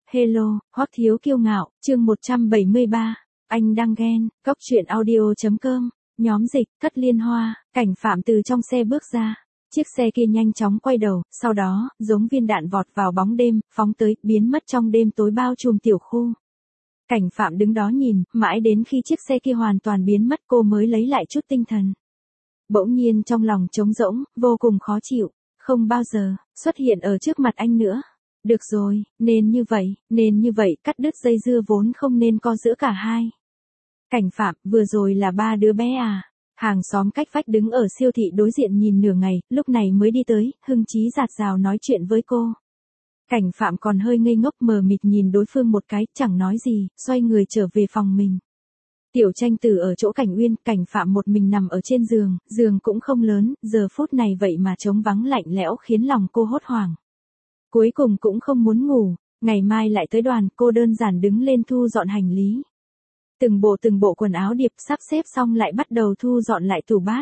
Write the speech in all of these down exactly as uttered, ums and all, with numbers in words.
Hello, Hoắc Thiếu Kiêu Ngạo, chương một trăm bảy mươi ba. Anh đang ghen, Cóc truyện audio chấm com, nhóm dịch, Thất Liên Hoa, Cảnh Phạm từ trong xe bước ra. Chiếc xe kia nhanh chóng quay đầu, sau đó, giống viên đạn vọt vào bóng đêm, phóng tới, biến mất trong đêm tối bao trùm tiểu khu. Cảnh Phạm đứng đó nhìn, mãi đến khi chiếc xe kia hoàn toàn biến mất cô mới lấy lại chút tinh thần. Bỗng nhiên trong lòng trống rỗng, vô cùng khó chịu, không bao giờ xuất hiện ở trước mặt anh nữa. Được rồi, nên như vậy, nên như vậy, cắt đứt dây dưa vốn không nên co giữa cả hai. Cảnh Phạm, vừa rồi là ba đứa bé à? Hàng xóm cách vách đứng ở siêu thị đối diện nhìn nửa ngày, lúc này mới đi tới, hưng chí dạt dào nói chuyện với cô. Cảnh Phạm còn hơi ngây ngốc mờ mịt nhìn đối phương một cái, chẳng nói gì, xoay người trở về phòng mình. Tiểu Tranh Tử ở chỗ Cảnh Uyên, Cảnh Phạm một mình nằm ở trên giường, giường cũng không lớn, giờ phút này vậy mà trống vắng lạnh lẽo khiến lòng cô hốt hoảng. Cuối cùng cũng không muốn ngủ, ngày mai lại tới đoàn, cô đơn giản đứng lên thu dọn hành lý. Từng bộ từng bộ quần áo điệp sắp xếp xong lại bắt đầu thu dọn lại tủ bát.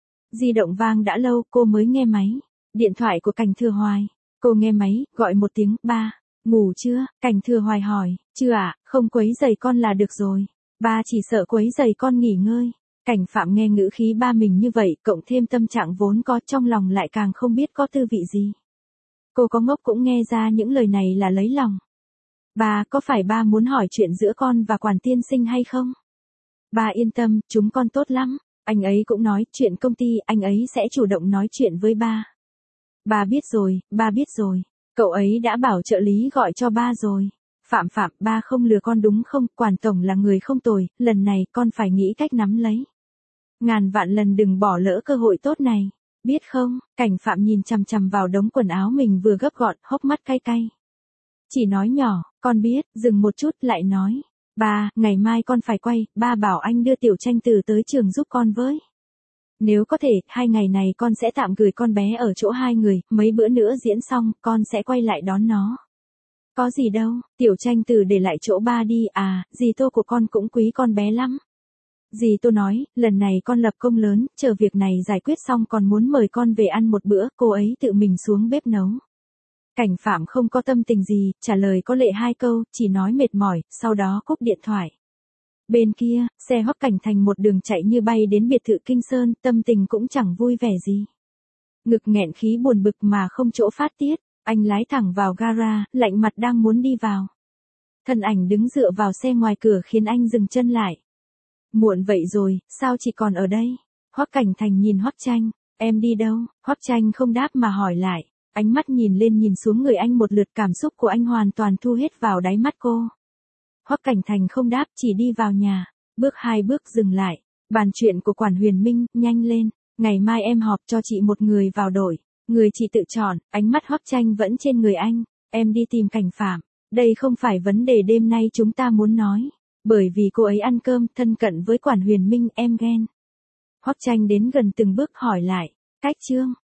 Di động vang đã lâu cô mới nghe máy. Điện thoại của Cảnh Thừa Hoài. Cô nghe máy, gọi một tiếng, ba, ngủ chưa? Cảnh Thừa Hoài hỏi, chưa ạ, không quấy rầy con là được rồi. Ba chỉ sợ quấy rầy con nghỉ ngơi. Cảnh Phạm nghe ngữ khí ba mình như vậy, cộng thêm tâm trạng vốn có trong lòng lại càng không biết có tư vị gì. Cô có ngốc cũng nghe ra những lời này là lấy lòng. Ba, có phải ba muốn hỏi chuyện giữa con và Quản tiên sinh hay không? Ba yên tâm, chúng con tốt lắm. Anh ấy cũng nói chuyện công ty, anh ấy sẽ chủ động nói chuyện với ba. Ba biết rồi, ba biết rồi. Cậu ấy đã bảo trợ lý gọi cho ba rồi. Phạm Phạm, ba không lừa con đúng không? Quản tổng là người không tồi, lần này con phải nghĩ cách nắm lấy. Ngàn vạn lần đừng bỏ lỡ cơ hội tốt này. Biết không? Cảnh Phạm nhìn chằm chằm vào đống quần áo mình vừa gấp gọn, hốc mắt cay cay. Chỉ nói nhỏ, con biết, dừng một chút lại nói. Ba, ngày mai con phải quay, ba bảo anh đưa Tiểu Tranh Tử tới trường giúp con với. Nếu có thể, hai ngày này con sẽ tạm gửi con bé ở chỗ hai người, mấy bữa nữa diễn xong, con sẽ quay lại đón nó. Có gì đâu, Tiểu Tranh Tử để lại chỗ ba đi, à, dì Tô của con cũng quý con bé lắm. Dì Tô nói, lần này con lập công lớn, chờ việc này giải quyết xong còn muốn mời con về ăn một bữa, cô ấy tự mình xuống bếp nấu. Cảnh Phạm không có tâm tình gì, trả lời có lệ hai câu, chỉ nói mệt mỏi, sau đó cúp điện thoại. Bên kia, xe Hoắc Cảnh Thành một đường chạy như bay đến biệt thự Kinh Sơn, tâm tình cũng chẳng vui vẻ gì. Ngực nghẹn khí buồn bực mà không chỗ phát tiết, anh lái thẳng vào gara, lạnh mặt đang muốn đi vào. Thân ảnh đứng dựa vào xe ngoài cửa khiến anh dừng chân lại. Muộn vậy rồi, sao chị còn ở đây? Hoắc Cảnh Thành nhìn Hoắc Tranh, em đi đâu? Hoắc Tranh không đáp mà hỏi lại. Ánh mắt nhìn lên nhìn xuống người anh một lượt, cảm xúc của anh hoàn toàn thu hết vào đáy mắt cô. Hoắc Cảnh Thành không đáp, chỉ đi vào nhà, bước hai bước dừng lại. Bàn chuyện của Quản Huyền Minh, nhanh lên, ngày mai em họp cho chị một người vào đội, người chị tự chọn. Ánh mắt Hoắc Tranh vẫn trên người anh, em đi tìm Cảnh Phạm, đây không phải vấn đề đêm nay chúng ta muốn nói, bởi vì cô ấy ăn cơm thân cận với Quản Huyền Minh, em ghen. Hoắc Tranh đến gần từng bước hỏi lại, cách chương,